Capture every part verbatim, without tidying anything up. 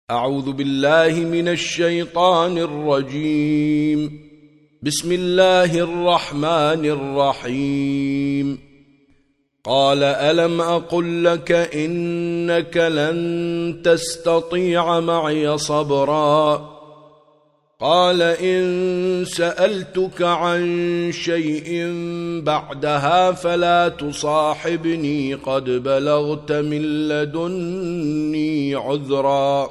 أعوذ بالله من الشيطان الرجيم. بسم الله الرحمن الرحيم. قال ألم أقل لك إنك لن تستطيع معي صبرا قال إن سألتك عن شيء بعدها فلا تصاحبني قد بلغت من لدني عذرا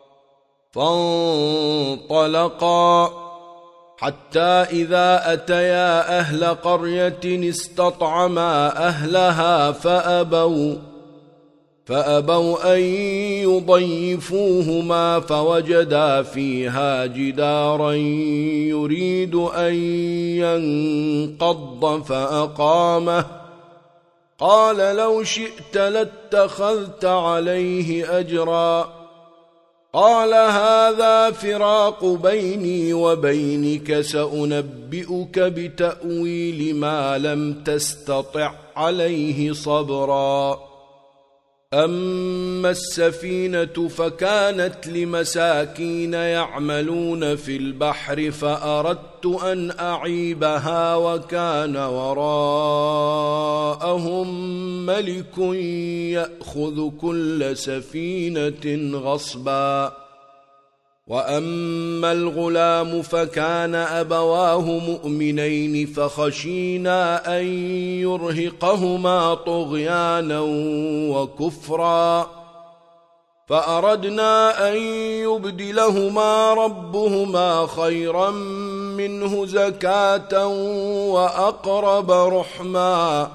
فانطلقا حتى إذا أتيا أهل قرية استطعما أهلها فأبوا فأبوا أن يضيفوهما فوجدا فيها جدارا يريد أن ينقض فأقامه قال لو شئت لاتخذت عليه أجرا قال هذا فراق بيني وبينك سأنبئك بتأويل ما لم تستطع عليه صبرا أما السفينة فكانت لمساكين يعملون في البحر فأردت أن أعيبها وكان وراءهم ملك يأخذ كل سفينة غصبا وأما الغلام فكان أبواه مؤمنين فخشينا أن يرهقهما طغيانا وكفرا فأردنا أن يبدلهما ربهما خيرا منه زكاة وأقرب رحما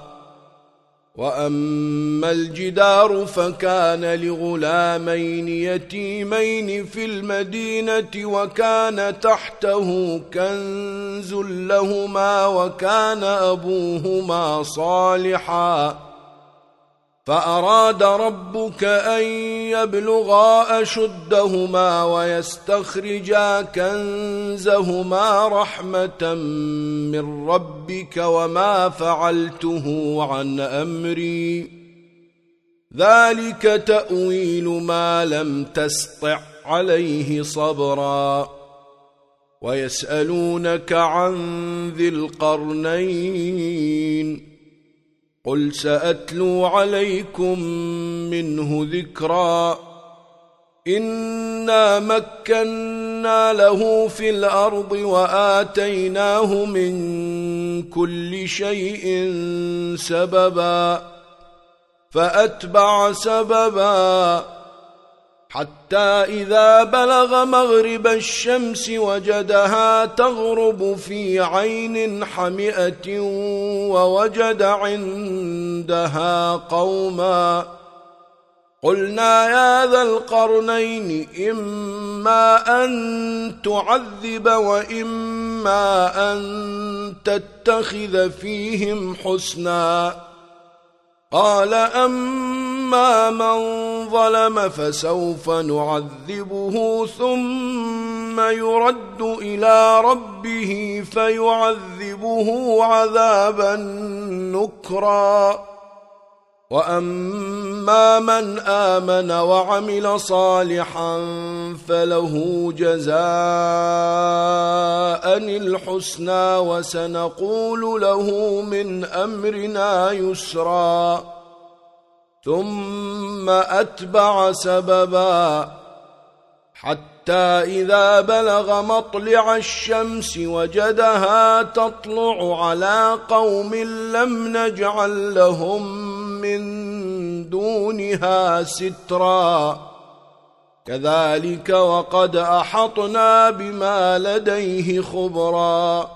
وأما الجدار فكان لغلامين يتيمين في المدينة وكان تحته كنز لهما وكان أبوهما صالحا فأراد ربك أن يبلغا أشدهما ويستخرجا كنزهما رحمة من ربك وما فعلته عن أمري ذلك تأويل ما لم تسطع عليه صبرا ويسألونك عن ذي القرنين قل سأتلو عليكم منه ذكرا إنا مكنا له في الأرض وآتيناه من كل شيء سببا فأتبع سببا حتى إذا بلغ مغرب الشمس وجدها تغرب في عين حمئة ووجد عندها قوما قلنا يا ذا القرنين إما أن تعذب وإما أن تتخذ فيهم حسنا قال أما من ظلم فسوف نعذبه ثم يرد إلى ربه فيعذبه عذابا نكرا وأما من آمن وعمل صالحا فله جزاء الحسنى وسنقول له من أمرنا يسرا ثم أتبع سببا حتى إذا بلغ مطلع الشمس وجدها تطلع على قوم لم نجعل لهم من دونها سترا كذلك وقد أحطنا بما لديه خبرا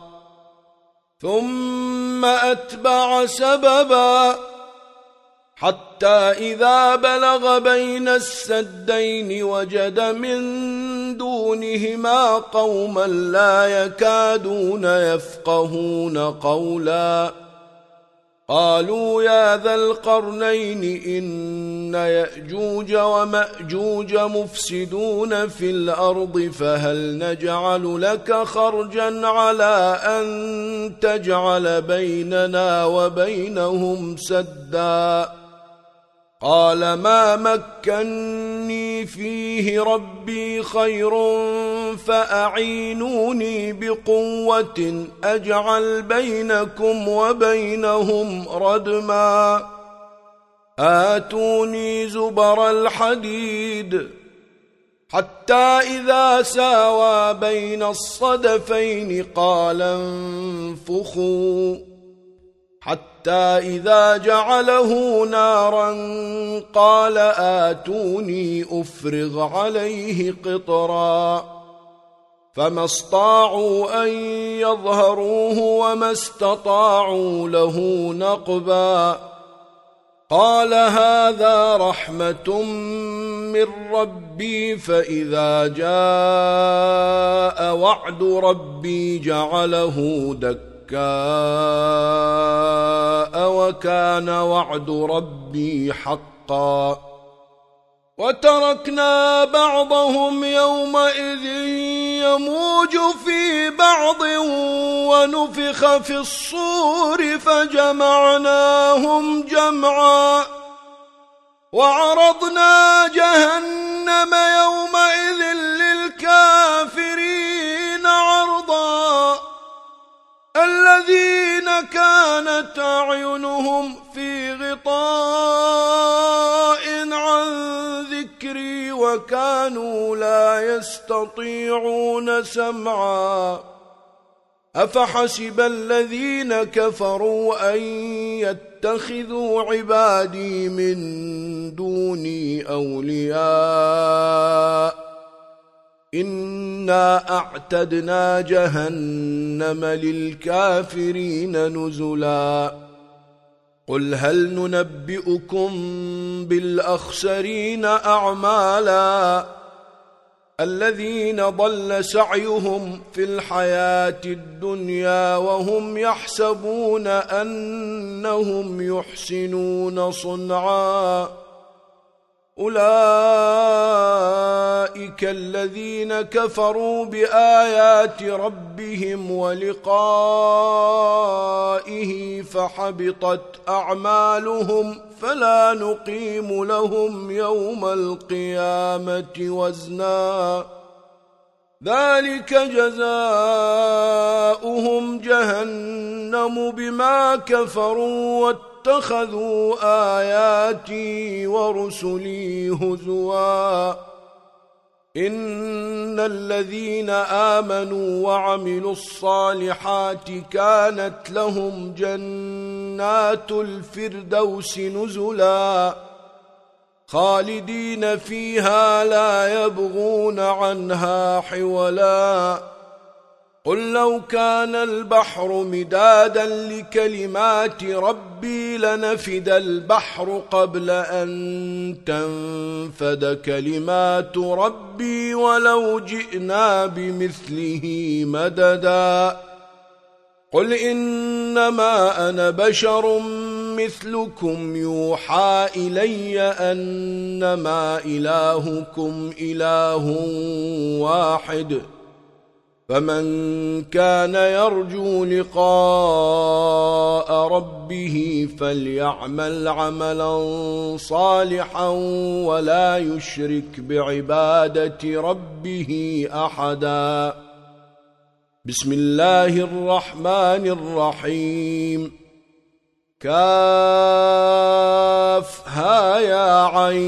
ثم أتبع سببا حتى إذا بلغ بين السدين وجد من دونهما قوما لا يكادون يفقهون قولا قالوا يا ذا القرنين إن يأجوج ومأجوج مفسدون في الأرض فهل نجعل لك خرجا على أن تجعل بيننا وبينهم سدا قال ما مكني فيه ربي خير فأعينوني بقوة أجعل بينكم وبينهم ردما آتوني زبر الحديد حتى إذا ساوى بين الصدفين قال انفخوا حتى إذا جعله نارا قال آتوني أفرغ عليه قطرا فما استطاعوا أن يظهروه وما استطاعوا له نقبا قال هذا رحمة من ربي فإذا جاء وعد ربي جعله دكا وكان وعد ربي حقا وتركنا بعضهم يومئذ يموج في بعض ونفخ في الصور فجمعناهم جمعا وعرضنا جهنم يومئذ للكافرين عرضا الذين كانت أعينهم في غطاء عن ذكري وكانوا لا يستطيعون سمعا أفحسب الذين كفروا أن يتخذوا عبادي من دوني أولياء إنا أعتدنا جهنم للكافرين نزلا قل هل ننبئكم بالأخسرين أعمالا الذين ضل سعيهم في الحياة الدنيا وهم يحسبون أنهم يحسنون صنعا أولئك الذين كفروا بآيات ربهم ولقائه فحبطت أعمالهم فلا نقيم لهم يوم القيامة وزنا ذلك جزاؤهم جهنم بما كفروا واتخذوا آياتي ورسلي هزوا إن الذين آمنوا وعملوا الصالحات كانت لهم جنات الفردوس نزلا خالدين فيها لا يبغون عنها حولا قل لو كان البحر مدادا لكلمات ربي لنفد البحر قبل أن تنفد كلمات ربي ولو جئنا بمثله مددا قل إنما أنا بشر مثلكم يوحى إلي أنما إلهكم إله واحد فمن كان يرجو لقاء ربه فليعمل عملا صالحا ولا يشرك بعبادة ربه أحدا بسم الله الرحمن الرحيم كافها يا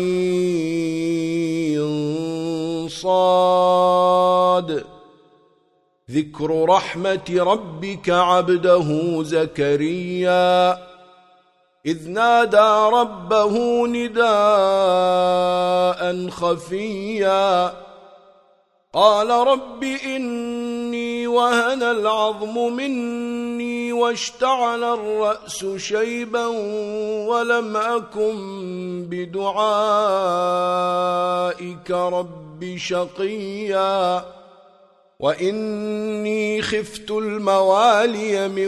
عين صاد ذكر رحمة ربك عبده زكريا إذ نادى ربه نداء خفيا قال رب إني وهن العظم مني واشتعل الرأس شيبا ولم أكن بدعائك رب شقيا وإني خفت الموالي من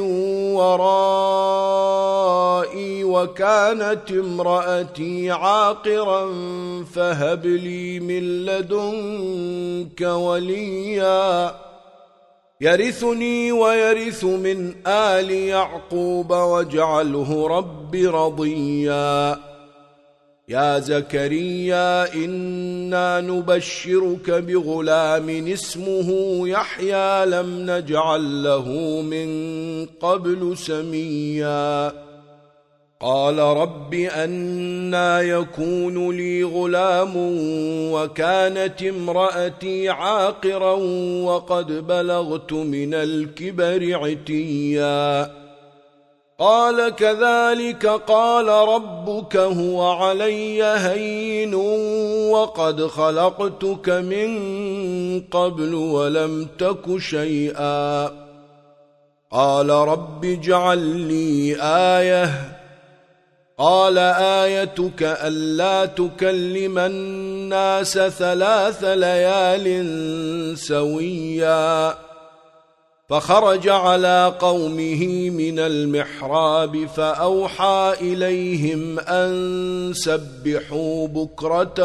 ورائي وكانت امرأتي عاقرا فهب لي من لدنك وليا يرثني ويرث من آل يعقوب واجعله رب رضيا يا زكريا إنا نبشرك بغلام اسمه يحيى لم نجعل له من قبل سميا قال رب أنى يكون لي غلام وكانت امرأتي عاقرا وقد بلغت من الكبر عتيا قال كذلك قال ربك هو علي هين وقد خلقتك من قبل ولم تك شيئا قال رب اجعل لي آية قال آيتك ألا تكلم الناس ثلاث ليال سويا فخرج على قومه من المحراب فأوحى إليهم أن سبحوا بكرة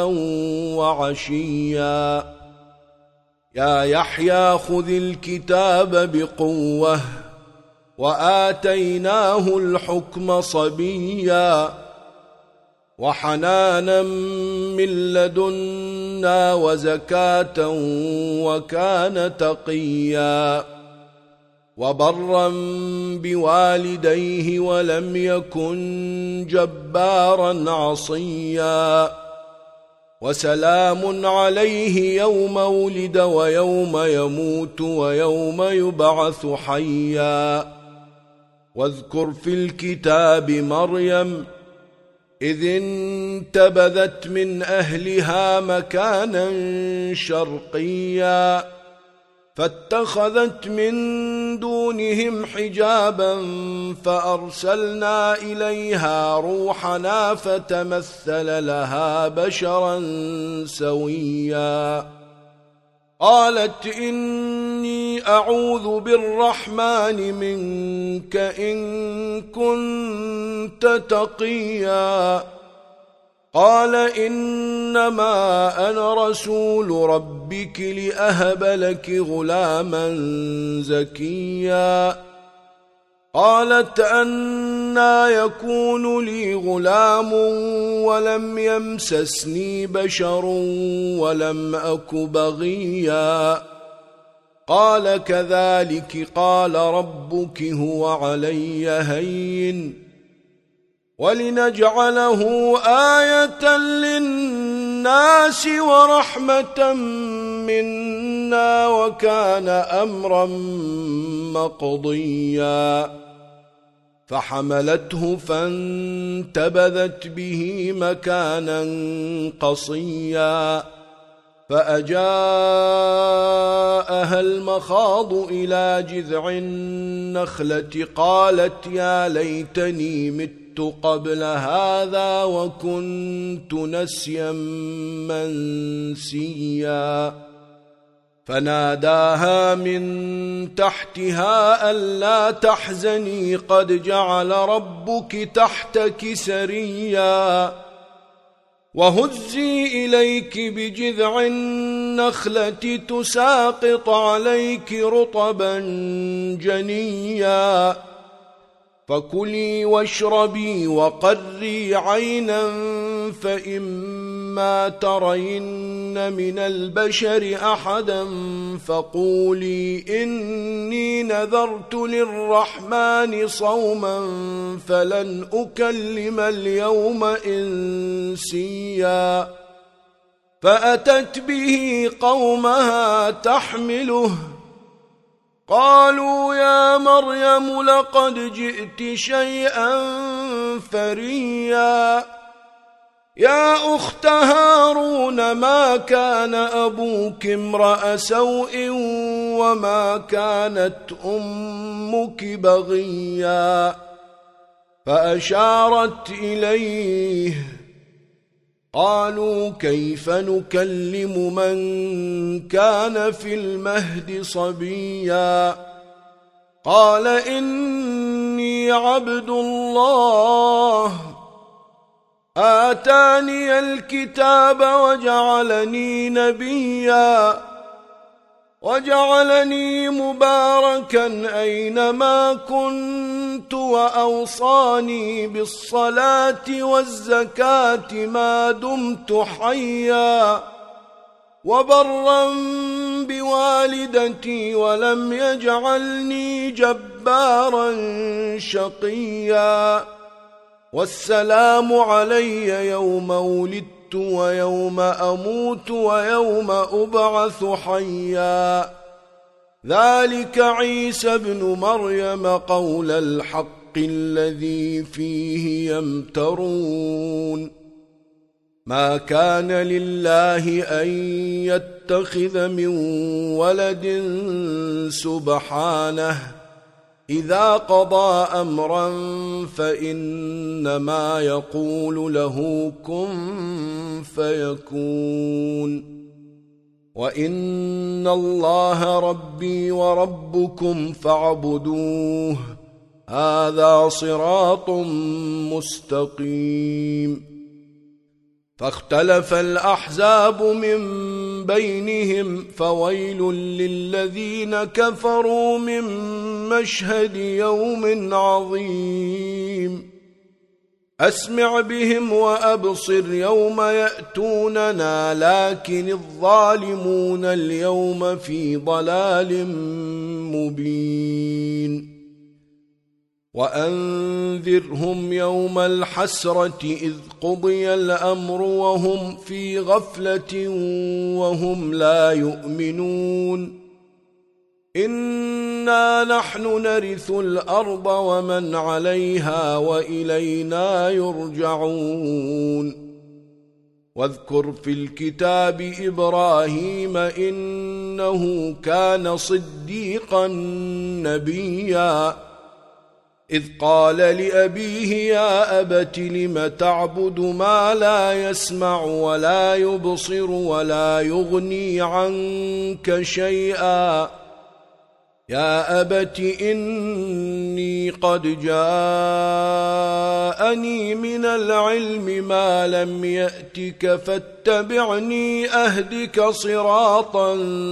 وعشيا يا يحيى خذ الكتاب بقوة وآتيناه الحكم صبيا وحنانا من لدنا وزكاة وكان تقيا وبرا بوالديه ولم يكن جبارا عصيا وسلام عليه يوم ولد ويوم يموت ويوم يبعث حيا واذكر في الكتاب مريم إذ انتبذت من أهلها مكانا شرقيا فاتخذت من دونهم حجابا فأرسلنا إليها روحنا فتمثل لها بشرا سويا قالت إني أعوذ بالرحمن منك إن كنت تقيا قال إنما أنا رسول ربك لأهب لك غلاما زكيا قالت أنى يكون لي غلام ولم يمسسني بشر ولم أك بغيا قال كذلك قال ربك هو علي هين ولنجعله آية للناس ورحمة منا وكان أمرا مقضيا فحملته فانتبذت به مكانا قصيا فأجاءها المخاض إلى جذع النخلة قالت يا ليتني مت قبل هذا وكنت نسيا منسيا فناداها من تحتها ألا تحزني قد جعل ربك تحتك سريا وهزي إليك بجذع النخلة تساقط عليك رطبا جنيا فكلي واشربي وقري عينا فإما ترين من البشر أحدا فقولي إني نذرت للرحمن صوما فلن أكلم اليوم إنسيا فأتت به قومها تحمله قالوا يا مريم لقد جئت شيئا فريا يا أخت هارون ما كان أبوك امرأ سوء وما كانت أمك بغيا فأشارت إليه قالوا كيف نكلم من كان في المهد صبيا قال إني عبد الله آتاني الكتاب وجعلني نبيا وجعلني مباركا أينما كنت وأوصاني بالصلاة والزكاة ما دمت حيا وبرا بوالدتي ولم يجعلني جبارا شقيا والسلام علي يوم ولدت ويوم أموت ويوم أبعث حيا ذلك عيسى ابن مريم قول الحق الذي فيه يمترون ما كان لله أن يتخذ من ولد سبحانه إذا قضى أمرا فإنما يقول له كن فيكون وإن الله ربي وربكم فاعبدوه هذا صراط مستقيم فاختلف الأحزاب من بينهم فويل للذين كفروا من مشهد يوم عظيم أسمع بهم وأبصر يوم يأتوننا لكن الظالمون اليوم في ضلال مبين وأنذرهم يوم الحسرة إذ قضي الأمر وهم في غفلة وهم لا يؤمنون إنا نحن نرث الأرض ومن عليها وإلينا يرجعون واذكر في الكتاب إبراهيم إنه كان صديقا نبيا إذ قال لأبيه يا أبت لم تعبد ما لا يسمع ولا يبصر ولا يغني عنك شيئا يا أبت إني قد جاءني من العلم ما لم يأتك فاتبعني أهدك صراطا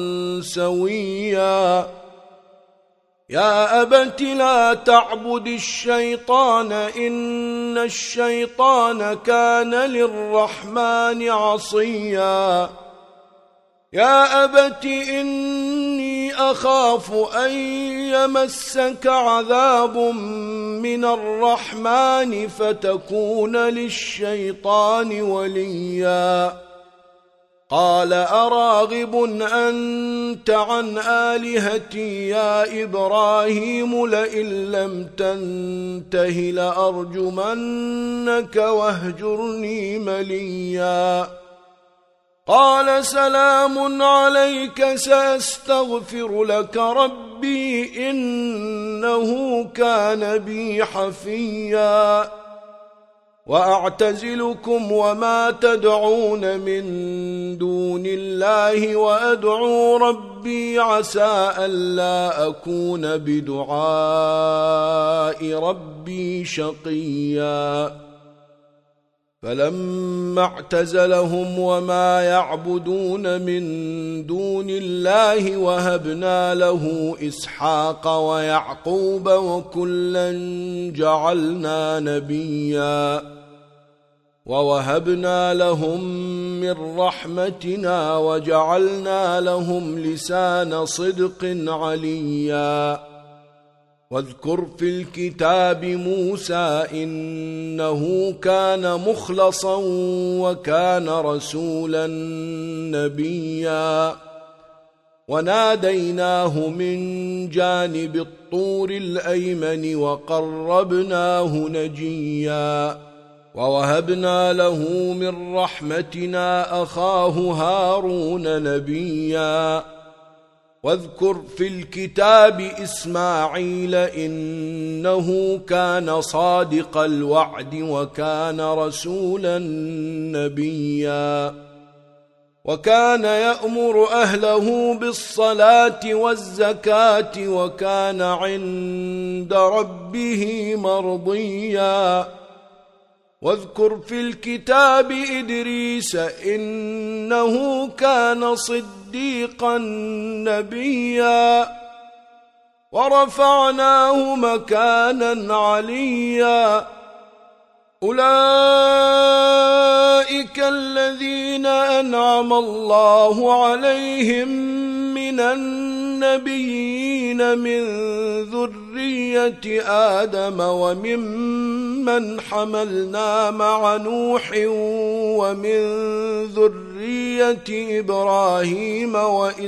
سويا يا أبت لا تعبد الشيطان إن الشيطان كان للرحمن عصيا يا أبت إني أخاف أن يمسك عذاب من الرحمن فتكون للشيطان وليا قال أراغب أنت عن آلهتي يا إبراهيم لئن لم تنته لأرجمنك واهجرني مليا قال سلام عليك سأستغفر لك ربي إنه كان بي حفيا وأعتزلكم وما تدعون من دون الله وأدعو ربي عسى ألا أكون بدعاء ربي شقيا فلما اعتزلهم وما يعبدون من دون الله وهبنا له إسحاق ويعقوب وكلا جعلنا نبيا ووهبنا لهم من رحمتنا وجعلنا لهم لسان صدق عليا واذكر في الكتاب موسى إنه كان مخلصا وكان رسولا نبيا وناديناه من جانب الطور الأيمن وقربناه نجيا ووهبنا له من رحمتنا أخاه هارون نبيا واذكر في الكتاب إسماعيل إنه كان صادق الوعد وكان رسولا نبيا وكان يأمر أهله بالصلاة والزكاة وكان عند ربه مرضيا واذكر في الكتاب إدريس إنه كان صديقا صديقا نبيا ورفعناه مكانا عليا أولئك الذين أنعم الله عليهم من النبيين من ذرية آدم وممن حملنا مع نوح ومن ذرية إبراهيم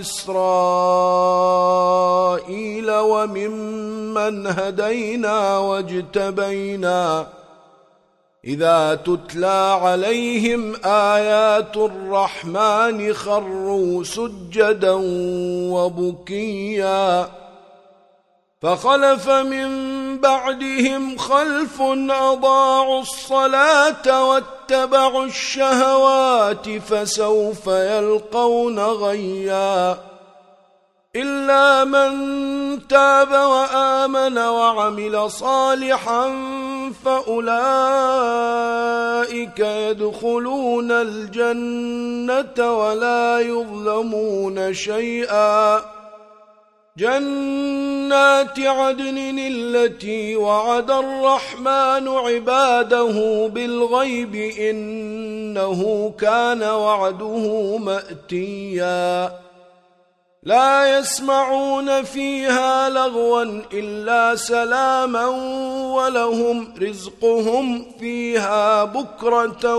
وإسرائيل وممن هدينا واجتبينا إذا تتلى عليهم آيات الرحمن خروا سجدا وبكيا فخلف من بعدهم خلف أضاعوا الصلاة واتبعوا الشهوات فسوف يلقون غيا إلا من تاب وآمن وعمل صالحا فأولئك يدخلون الجنة ولا يظلمون شيئا جنات عدن التي وعد الرحمن عباده بالغيب إنه كان وعده مأتيا لا يسمعون فيها لغوا إلا سلاما ولهم رزقهم فيها بكرة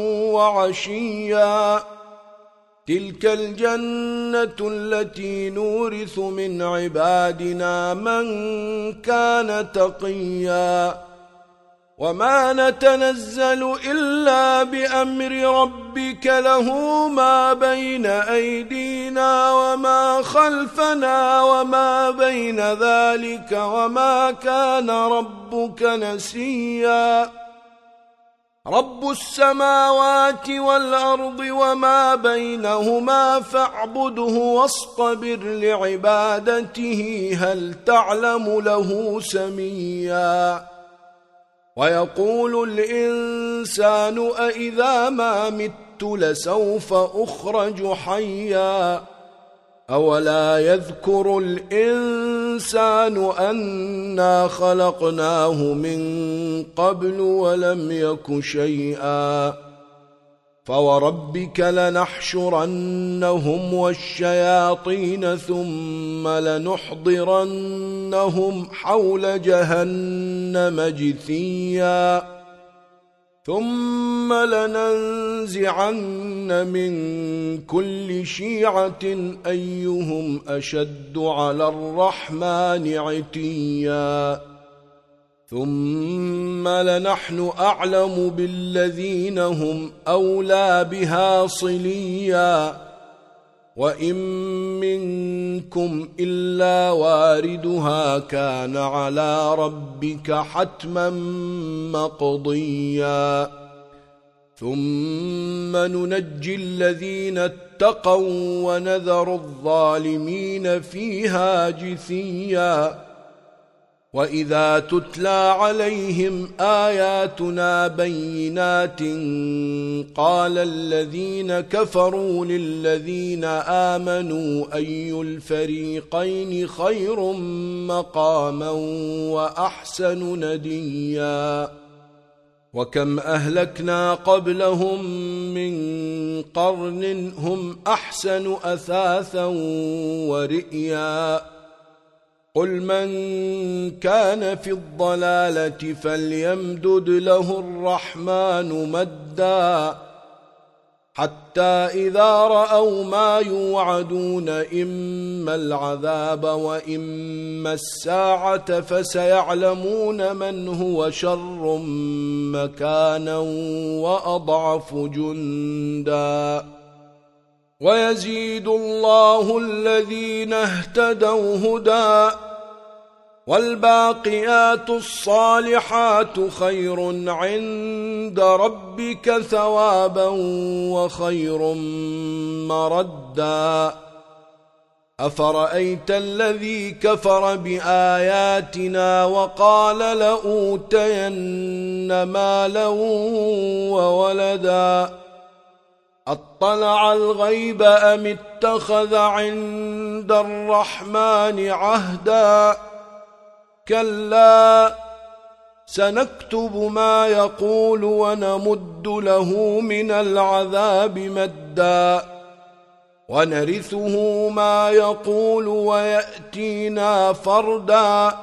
وعشيا تلك الجنة التي نورث من عبادنا من كان تقيا وما نتنزل إلا بأمر ربك له ما بين أيدينا وما خلفنا وما بين ذلك وما كان ربك نسيا رب السماوات والأرض وما بينهما فاعبده واصطبر لعبادته هل تعلم له سميا ويقول الإنسان أإذا ما مت لسوف أخرج حيا أولا يذكر الإنسان أنا خلقناه من قبل ولم يك شيئا فوربك لنحشرنهم والشياطين ثم لنحضرنهم حول جهنم جثيا ثم لننزعن من كل شيعة أيهم أشد على الرحمن عتيا ثم لنحن أعلم بالذين هم أولى بها صليا وإن منكم إلا واردها كان على ربك حتما مقضيا ثم ننجي الذين اتقوا ونذر الظالمين فيها جثيا وإذا تتلى عليهم آياتنا بينات قال الذين كفروا للذين آمنوا أي الفريقين خير مقاما وأحسن نديا وكم أهلكنا قبلهم من قرن هم أحسن أثاثا ورئيا قل من كان في الضلالة فليمدد له الرحمن مدا حتى إذا رأوا ما يوعدون إما العذاب وإما الساعة فسيعلمون من هو شر مكانا وأضعف جندا ويزيد الله الذين اهتدوا هدى والباقيات الصالحات خير عند ربك ثوابا وخير مردا أفرأيت الذي كفر بآياتنا وقال لأوتين مالا وولدا أطلع الغيب أم اتخذ عند الرحمن عهدا كلا سنكتب ما يقول ونمد له من العذاب مدا ونرثه ما يقول ويأتينا فردا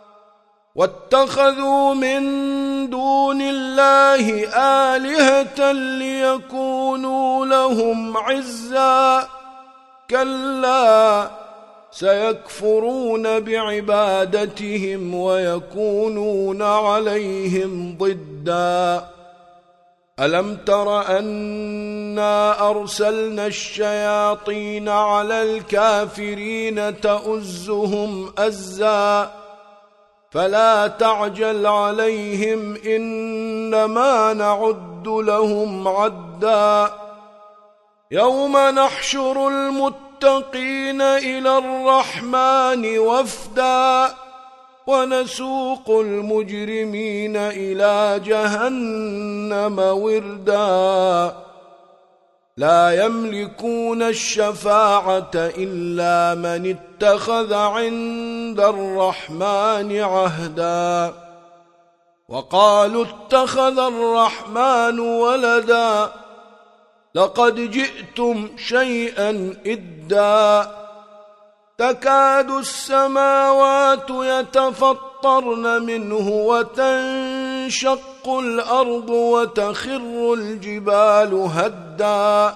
واتخذوا من دون الله آلهة ليكونوا لهم عزا كلا سيكفرون بعبادتهم ويكونون عليهم ضدا ألم تر أنا أرسلنا الشياطين على الكافرين تؤزهم أزا فلا تعجل عليهم إنما نعد لهم عدا يوم نحشر المتقين إلى الرحمن وفدا ونسوق المجرمين إلى جهنم وردا لا يملكون الشفاعة إلا من اتخذ عند الرحمن عهدا وقالوا اتخذ الرحمن ولدا لقد جئتم شيئا إدا تكاد السماوات يتفطرن منه وتنشق الأرض وتخر الجبال هدا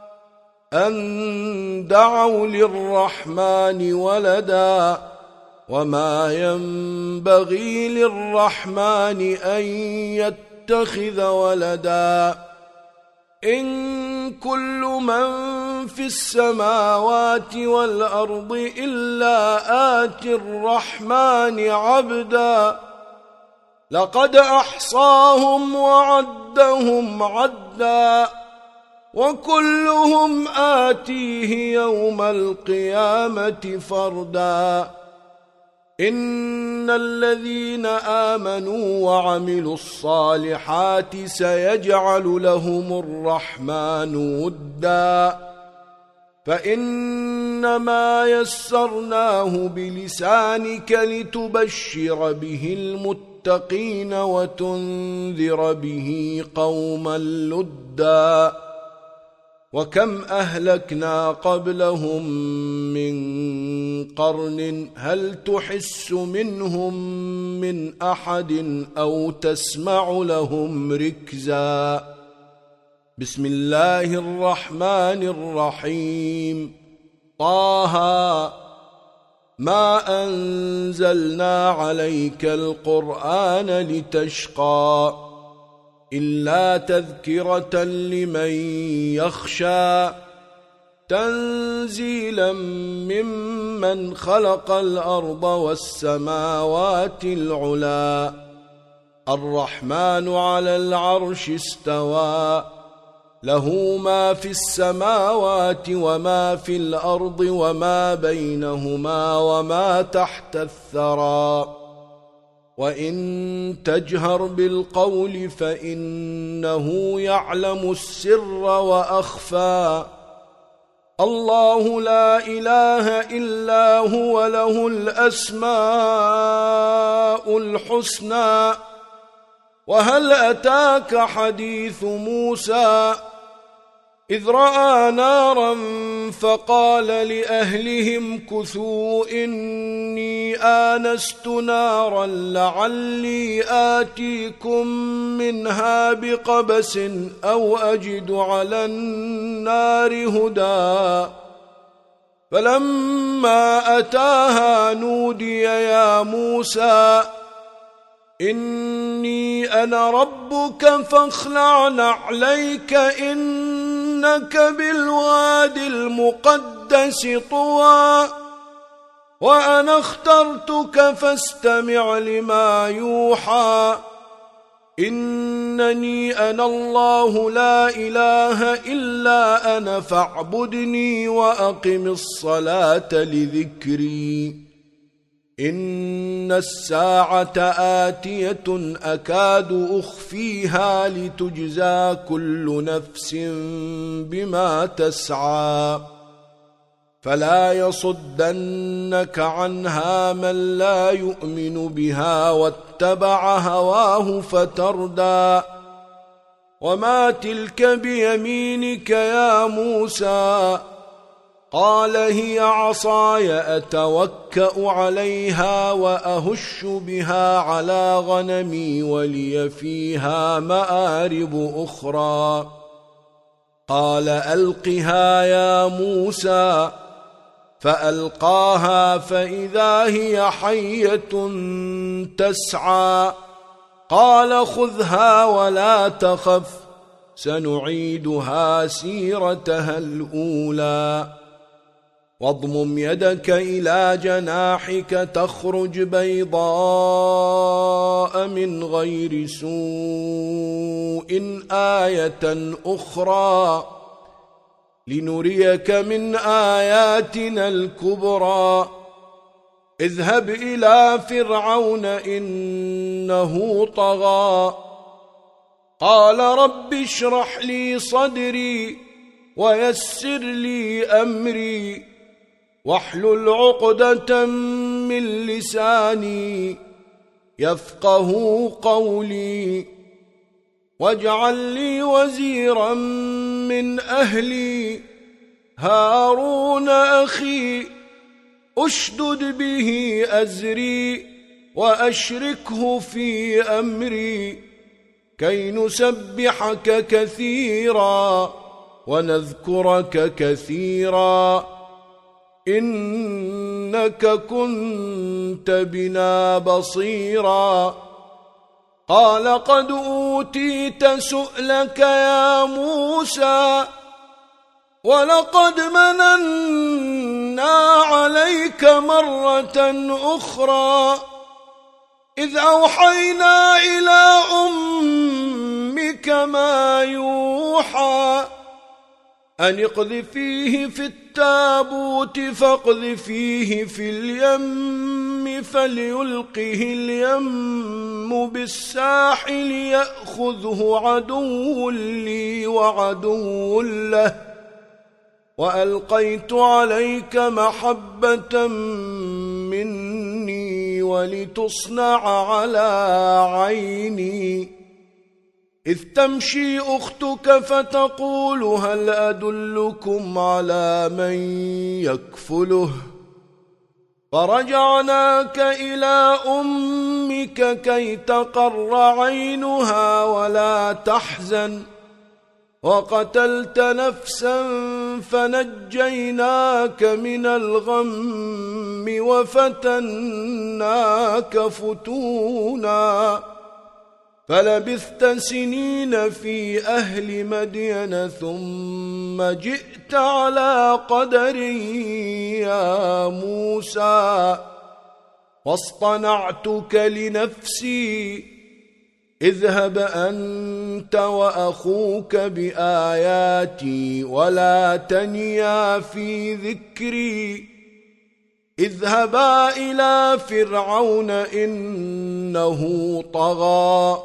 أن دعوا للرحمن ولدا وما ينبغي للرحمن أن يتخذ ولدا إن كل من في السماوات والأرض إلا آتي الرحمن عبدا لقد أحصاهم وعدهم عدا وكلهم آتيه يوم القيامة فردا إن الذين آمنوا وعملوا الصالحات سيجعل لهم الرحمن ودا فإنما يسرناه بلسانك لتبشر به المتقين وتنذر به قوما لدا وكم أهلكنا قبلهم من قرن هل تحس منهم من أحد أو تسمع لهم ركزا بسم الله الرحمن الرحيم طه ما أنزلنا عليك القرآن لتشقى إلا تذكرة لمن يخشى تنزيلا ممن خلق الأرض والسماوات العلا الرحمن على العرش استوى له ما في السماوات وما في الأرض وما بينهما وما تحت الثرى وإن تجهر بالقول فإنه يعلم السر وأخفى الله لا إله إلا هو له الأسماء الحسنى وهل أتاك حديث موسى إذ رأى نارا فقال لأهلهم كثوا إني آنست نارا لعلي آتيكم منها بقبس أو أجد على النار هدى فلما أتاها نودي يا موسى إني أنا ربك فاخلع نعليك إنك بالواد المقدس طوى وأنا اخترتك فاستمع لما يوحى إنني أنا الله لا إله إلا أنا فاعبدني وأقم الصلاة لذكري إن الساعة آتية أكاد أخفيها لتجزى كل نفس بما تسعى فلا يصدنك عنها من لا يؤمن بها واتبع هواه فتردى وما تلك بيمينك يا موسى قال هي عصاي أتوكأ عليها وأهش بها على غنمي ولي فيها مآرب أخرى قال ألقها يا موسى فألقاها فإذا هي حية تسعى قال خذها ولا تخف سنعيدها سيرتها الأولى واضمم يدك إلى جناحك تخرج بيضاء من غير سوء آية أخرى لنريك من آياتنا الكبرى اذهب إلى فرعون إنه طغى قال رب اشرح لي صدري ويسر لي أمري واحلل عقدة من لساني يفقه قولي واجعل لي وزيرا من أهلي هارون أخي أشدد به أزري وأشركه في أمري كي نسبحك كثيرا ونذكرك كثيرا إنك كنت بنا بصيرا قال قد أوتيت سؤلك يا موسى ولقد مننا عليك مرة أخرى إذ أوحينا إلى أمك ما يوحى أن اقذفيه في التابوت فاقذفيه في اليم فليلقه اليم بالساحل يأخذه عدو لي وعدو له وألقيت عليك محبة مني ولتصنع على عيني إذ تمشي أختك فتقول هل أدلكم على من يكفله فرجعناك إلى أمك كي تقر عينها ولا تحزن وقتلت نفسا فنجيناك من الغم وفتناك فتونا فلبثت سنين في أهل مدين ثم جئت على قدر يا موسى واصطنعتك لنفسي اذهب أنت وأخوك بآياتي ولا تنيا في ذكري اذهبا إلى فرعون إنه طغى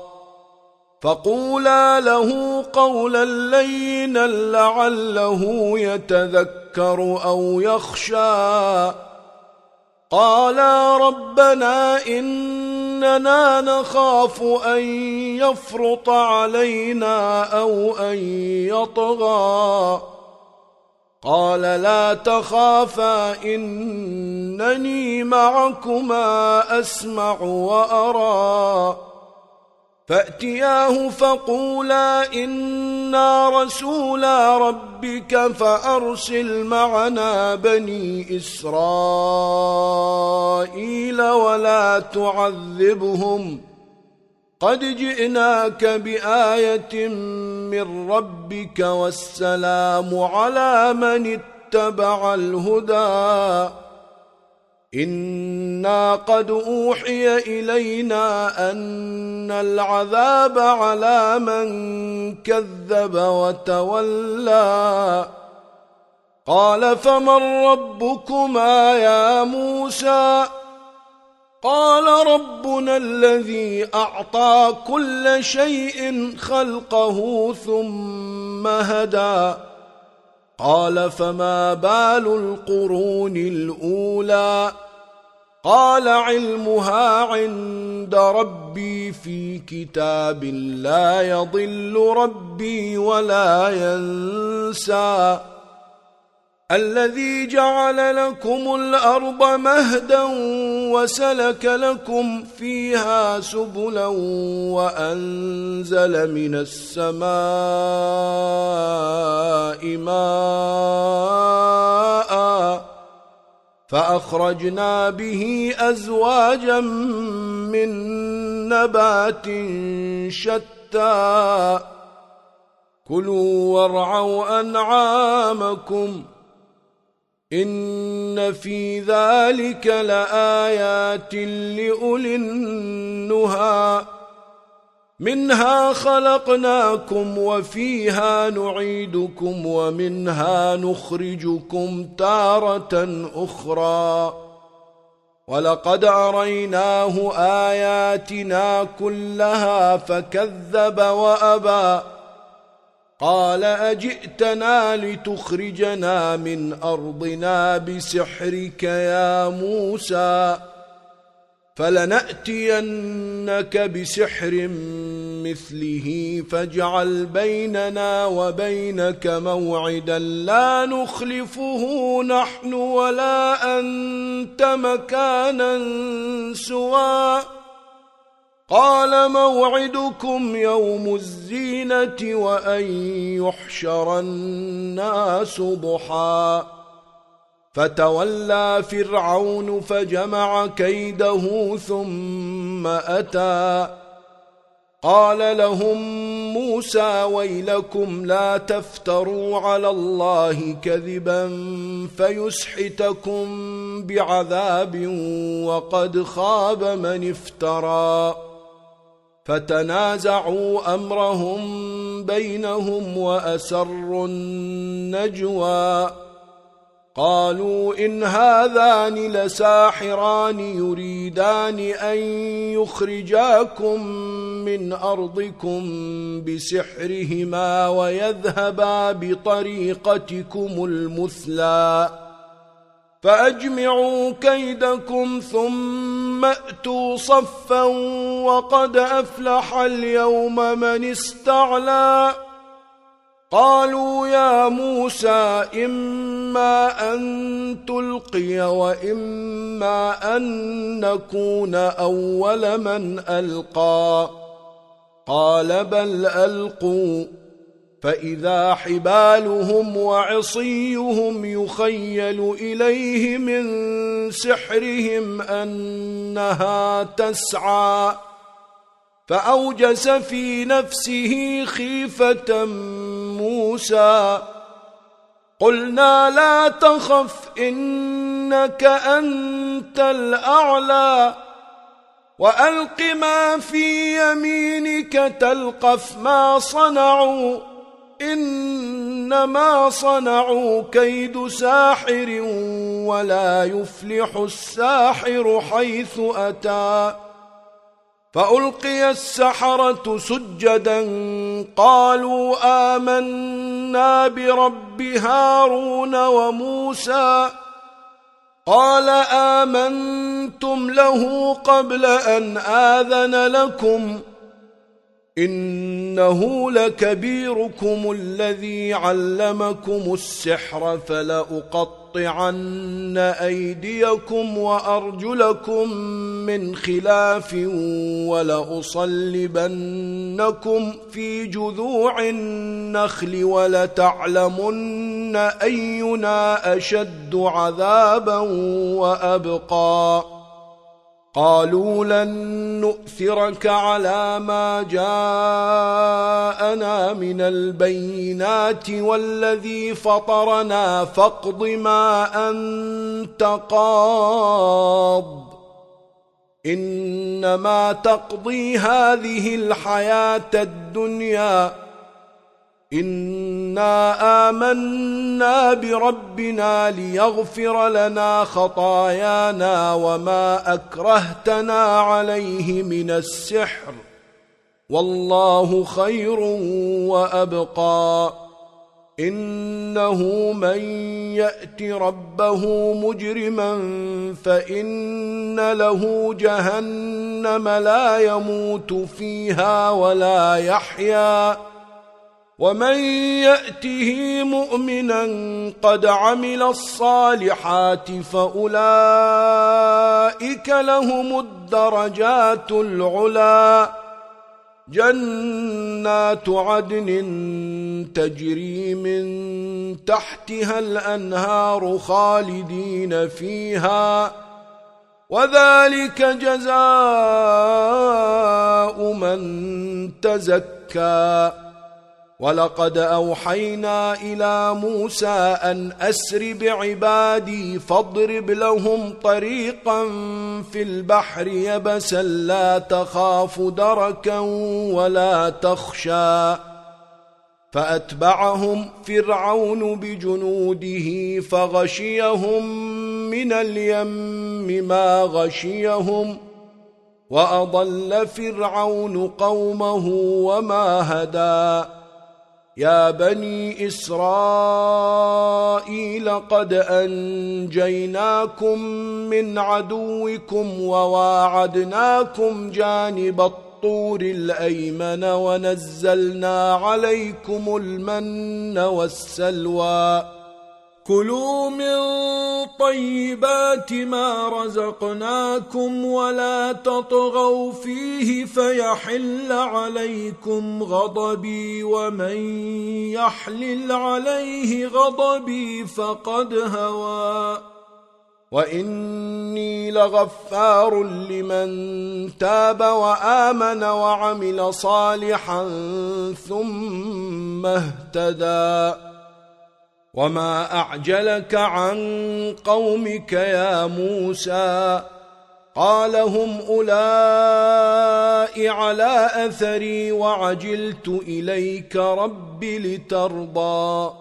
فقولا له قولا لينا لعله يتذكر أو يخشى قالا ربنا إننا نخاف أن يفرط علينا أو أن يطغى قال لا تخافا إنني معكما أسمع وأرى فأتياه فقولا إنا رسولا ربك فأرسل معنا بني إسرائيل ولا تعذبهم قد جئناك بآية من ربك والسلام على من اتبع الهدى إنا قد أوحي إلينا أن العذاب على من كذب وتولى قال فمن ربكما يا موسى قال ربنا الذي أعطى كل شيء خلقه ثم هدى قال فما بال القرون الأولى قال علمها عند ربي في كتاب لا يضل ربي ولا ينسى الذي جعل لكم الأرض مهدا وسلك لكم فيها سبلا وأنزل من السماء ماء فأخرجنا به أزواجا من نبات شتى كلوا وارعوا أنعامكم إن في ذلك لآيات لأولي النهى منها خلقناكم وفيها نعيدكم ومنها نخرجكم تارة أخرى ولقد أريناه آياتنا كلها فكذب وأبى قال أجئتنا لتخرجنا من أرضنا بسحرك يا موسى فلنأتينك بسحر مثله فاجعل بيننا وبينك موعدا لا نخلفه نحن ولا أنت مكانا سوى قال موعدكم يوم الزينة وأن يحشر الناس ضحى فتولى فرعون فجمع كيده ثم أتى قال لهم موسى ويلكم لا تفتروا على الله كذبا فيسحتكم بعذاب وقد خاب من افترى فتنازعوا أمرهم بينهم وأسروا النجوى قالوا إن هذان لساحران يريدان أن يخرجاكم من أرضكم بسحرهما ويذهبا بطريقتكم المثلى فأجمعوا كيدكم ثم أتوا صفا وقد أفلح اليوم من استعلى قالوا يا موسى إما أن تلقي وإما أن نكون أول من ألقى قال بل ألقوا فإذا حبالهم وعصيهم يخيل إليه من سحرهم أنها تسعى فأوجس في نفسه خيفة موسى قلنا لا تخف إنك أنت الأعلى وألق ما في يمينك تلقف ما صنعوا إنما صنعوا كيد ساحر ولا يفلح الساحر حيث أتى فألقي السحرة سجدا قالوا آمنا برب هارون وموسى قال آمنتم له قبل أن آذن لكم إنه لكبيركم الذي علمكم السحر فلأقطعن أيديكم وأرجلكم من خلاف ولأصلبنكم في جذوع النخل ولتعلمن أينا أشد عذابا وأبقى قالوا لن نؤثرك على ما جاءنا من البينات والذي فطرنا فاقض ما أنت قاض إنما تقضي هذه الحياة الدنيا إنا آمنا بربنا ليغفر لنا خطايانا وما أكرهتنا عليه من السحر والله خير وأبقى إنه من يأت ربه مجرما فإن له جهنم لا يموت فيها ولا يحيا ومن يأته مؤمنا قد عمل الصالحات فأولئك لهم الدرجات العلى جنات عدن تجري من تحتها الأنهار خالدين فيها وذلك جزاء من تزكى ولقد أوحينا إلى موسى أن أسر بعبادي فاضرب لهم طريقا في البحر يبسا لا تخاف دركا ولا تخشى فأتبعهم فرعون بجنوده فغشيهم من اليم ما غشيهم وأضل فرعون قومه وما هدى يا بني إسرائيل قد أنجيناكم من عدوكم وواعدناكم جانب الطور الأيمن ونزلنا عليكم المن والسلوى كلوا من طيبات ما رزقناكم ولا تطغوا فيه فيحل عليكم غضبي ومن يحلل عليه غضبي فقد هوى وإني لغفار لمن تاب وآمن وعمل صالحا ثم اهتدى وما أعجلك عن قومك يا موسى قال هم أولئك على أثري وعجلت إليك رب لترضى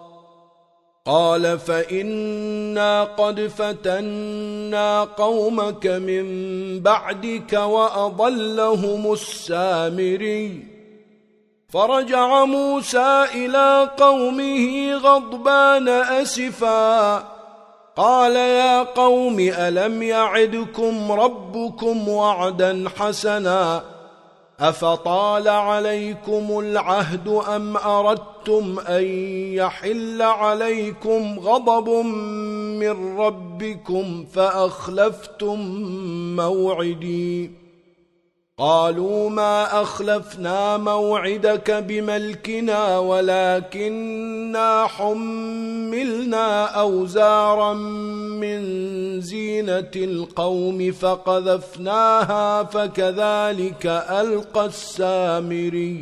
قال فإنا قد فتنا قومك من بعدك وأضلهم السامري فرجع موسى إلى قومه غضبان أسفا قال يا قوم ألم يعدكم ربكم وعدا حسنا أفطال عليكم العهد أم أردتم أن يحل عليكم غضب من ربكم فأخلفتم موعدي قالوا ما أخلفنا موعدك بملكنا ولكننا حملنا أوزارا من زينة القوم فقذفناها فكذلك ألقى السامري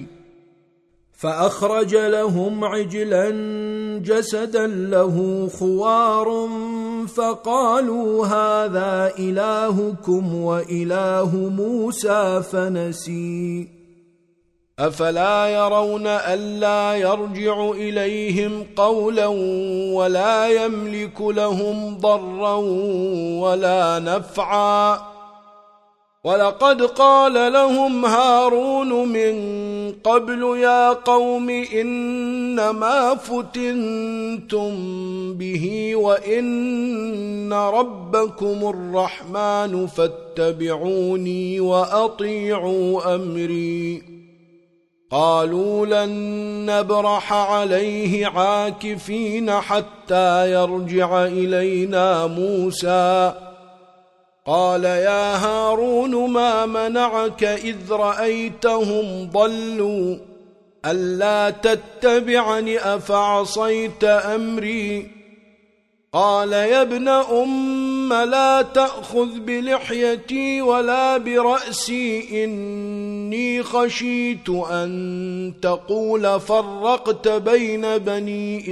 فأخرج لهم عجلا جسدا له خوار فقالوا هذا إلهكم وإله موسى فنسي أفلا يرون ألا يرجع إليهم قولا ولا يملك لهم ضرا ولا نفعا ولقد قال لهم هارون من قبل يا قوم إنما فتنتم به وإن ربكم الرحمن فاتبعوني وأطيعوا أمري قالوا لن نبرح عليه عاكفين حتى يرجع إلينا موسى قال يا هارون ما منعك إذ رأيتهم ضلوا ألا تتبعني أفعصيت أمري قال يا ابن أم لا تأخذ بلحيتي ولا برأسي إني خشيت أن تقول فرقت بين بني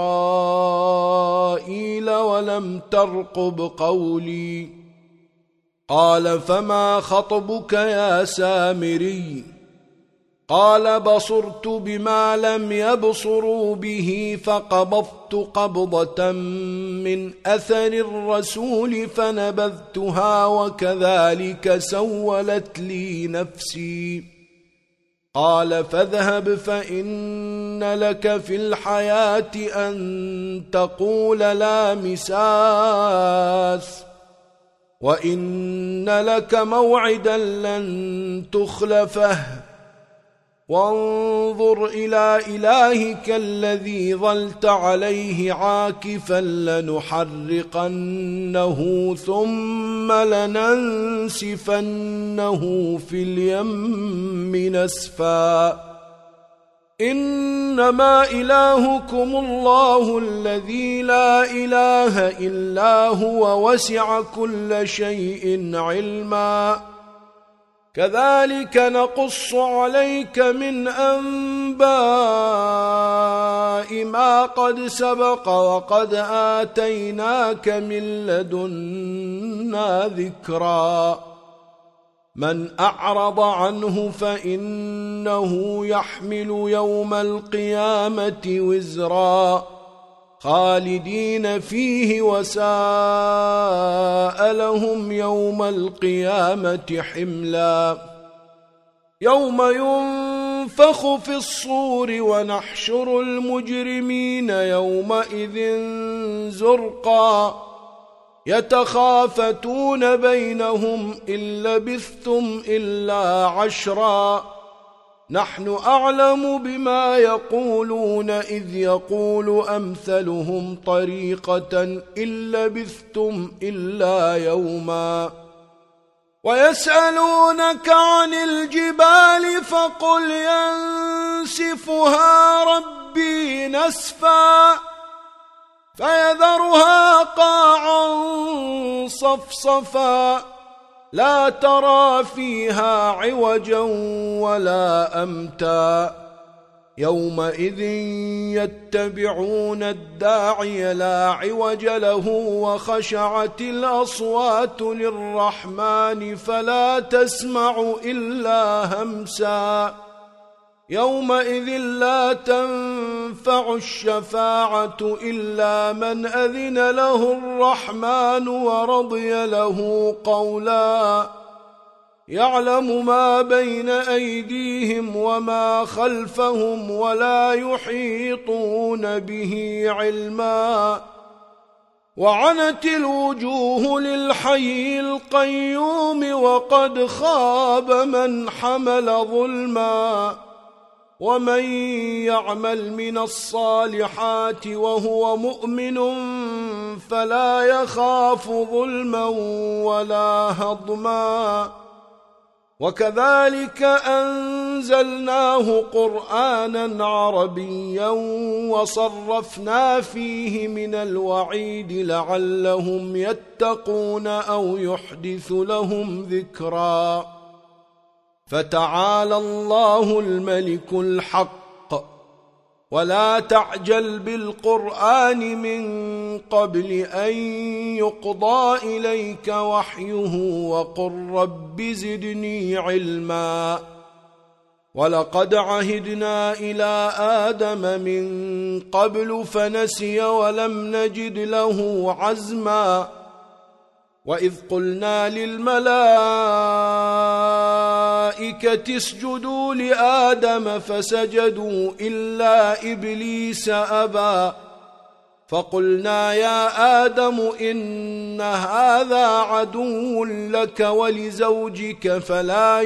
إسرائيل ولم ترقب قولي قال فما خطبك يا سامري قال بصرت بما لم يبصروا به فقبضت قبضة من أثر الرسول فنبذتها وكذلك سولت لي نفسي. قال فاذهب فإن لك في الحياة أن تقول لا مساس وإن لك موعدا لن تخلفه وانظر إلى إلهك الذي ظلت عليه عاكفا لنحرقنه ثم لننسفنه في اليم نسفا. إنما إلهكم الله الذي لا إله إلا هو وسع كل شيء علما. كذلك نقص عليك من أنباء ما قد سبق وقد آتيناك من لدنا ذكرا. من أعرض عنه فإنه يحمل يوم القيامة وزرا خالدين فيه وساء لهم يوم القيامة حملا. يوم ينفخ في الصور ونحشر المجرمين يومئذ زرقا يتخافتون بينهم إن لبثتم إلا عشرا نحن أعلم بما يقولون إذ يقول أمثلهم طريقة إن لبثتم إلا يوما. ويسألونك عن الجبال فقل ينسفها ربي نسفا فيذرها قاعا صفصفا لا ترى فيها عوجا ولا أمتا. يومئذ يتبعون الداعي لا عوج له وخشعت الأصوات للرحمن فلا تسمع إلا همسا. يومئذ لا تنفع الشفاعة إلا من أذن له الرحمن ورضي له قولا. يعلم ما بين أيديهم وما خلفهم ولا يحيطون به علما. وعنت الوجوه للحي القيوم وقد خاب من حمل ظلما. ومن يعمل من الصالحات وهو مؤمن فلا يخاف ظلما ولا هضما. وكذلك أنزلناه قرآنا عربيا وصرفنا فيه من الوعيد لعلهم يتقون أو يحدث لهم ذكرا. فتعالى الله الملك الحق ولا تعجل بالقرآن من قبل أن يقضى إليك وحيه وقل رب زدني علما. ولقد عهدنا إلى آدم من قبل فنسي ولم نجد له عزما. وإذ قلنا للملائكة اسجدوا لآدم فسجدوا إلا إبليس أبى فقلنا يا آدم إن هذا عدو لك ولزوجك فلا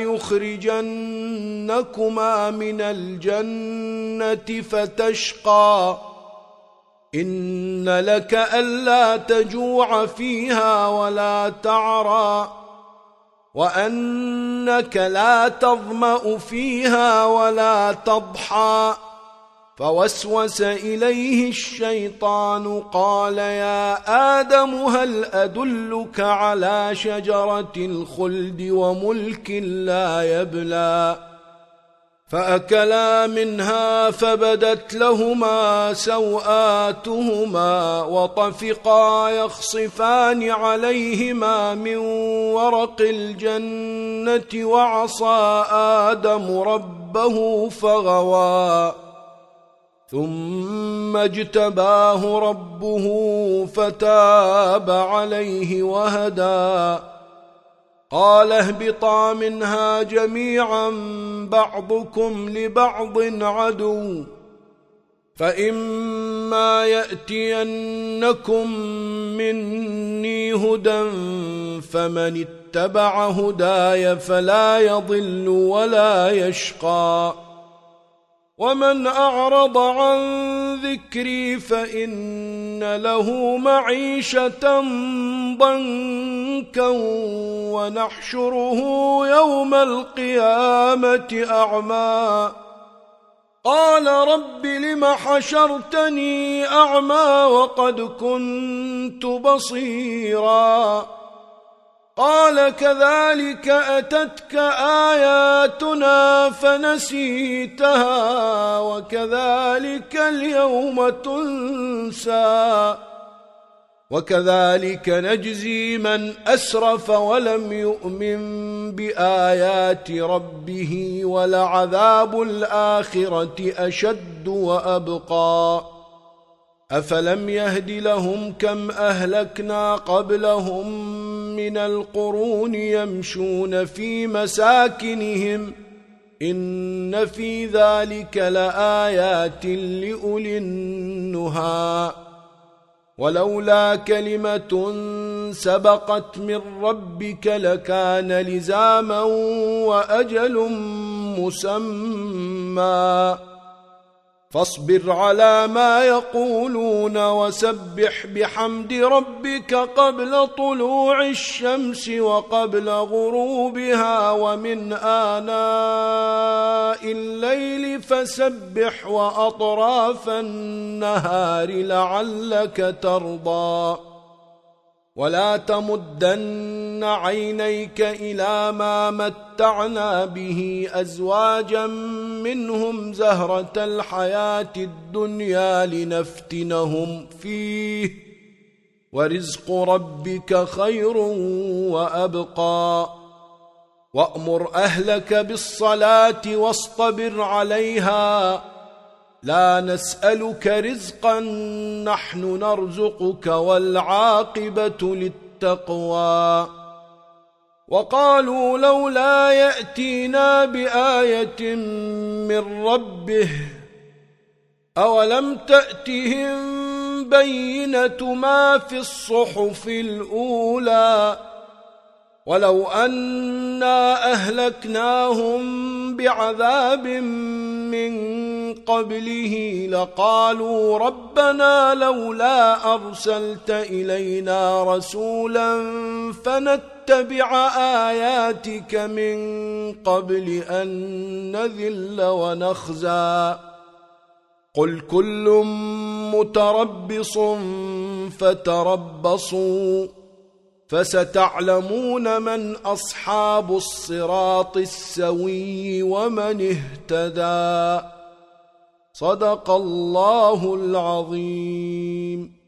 يخرجنكما من الجنة فتشقى. إن لك ألا تجوع فيها ولا تعرى وأنك لا تظمأ فيها ولا تضحى. فوسوس إليه الشيطان قال يا آدم هل أدلك على شجرة الخلد وملك لا يبلى فأكلا منها فبدت لهما سوآتهما وطفقا يخصفان عليهما من ورق الجنة وعصى آدم ربه فغوى ثم اجتباه ربه فتاب عليه وهدى قال اهبطا منها جميعا بعضكم لبعض عدو فإما يأتينكم مني هدى فمن اتبع هداي فلا يضل ولا يشقى ومن أعرض عن ذكري فإن له معيشة ضنكا ونحشره يوم القيامة أعمى قال رب لم حشرتني أعمى وقد كنت بصيرا قال كذلك أتتك آياتنا فنسيتها وكذلك اليوم تنسى وكذلك نجزي من أسرف ولم يؤمن بآيات ربه ولعذاب الآخرة أشد وأبقى أفلم يهد لهم كم أهلكنا قبلهم من القرون يمشون في مساكنهم إن في ذلك لآيات لأولي النهى ولولا كلمة سبقت من ربك لكان لزاما وأجل مسمى فاصبر على ما يقولون وسبح بحمد ربك قبل طلوع الشمس وقبل غروبها ومن آناء الليل فسبح وأطراف النهار لعلك ترضى ولا تمدن عينيك إلى ما متعنا به أزواجا منهم زهرة الحياة الدنيا لنفتنهم فيه ورزق ربك خير وأبقى وأمر أهلك بالصلاة واصطبر عليها لا نسألك رزقا نحن نرزقك والعاقبة للتقوى وقالوا لولا يأتينا بآية من ربه أولم تأتهم بينة ما في الصحف الأولى ولو أنا أهلكناهم بعذاب من قبله لقالوا ربنا لولا أرسلت إلينا رسولا فنتبع آياتك من قبل أن نذل ونخزى قل كل متربص فتربصوا فستعلمون من أصحاب الصراط السوي ومن اهتدى صدق الله العظيم.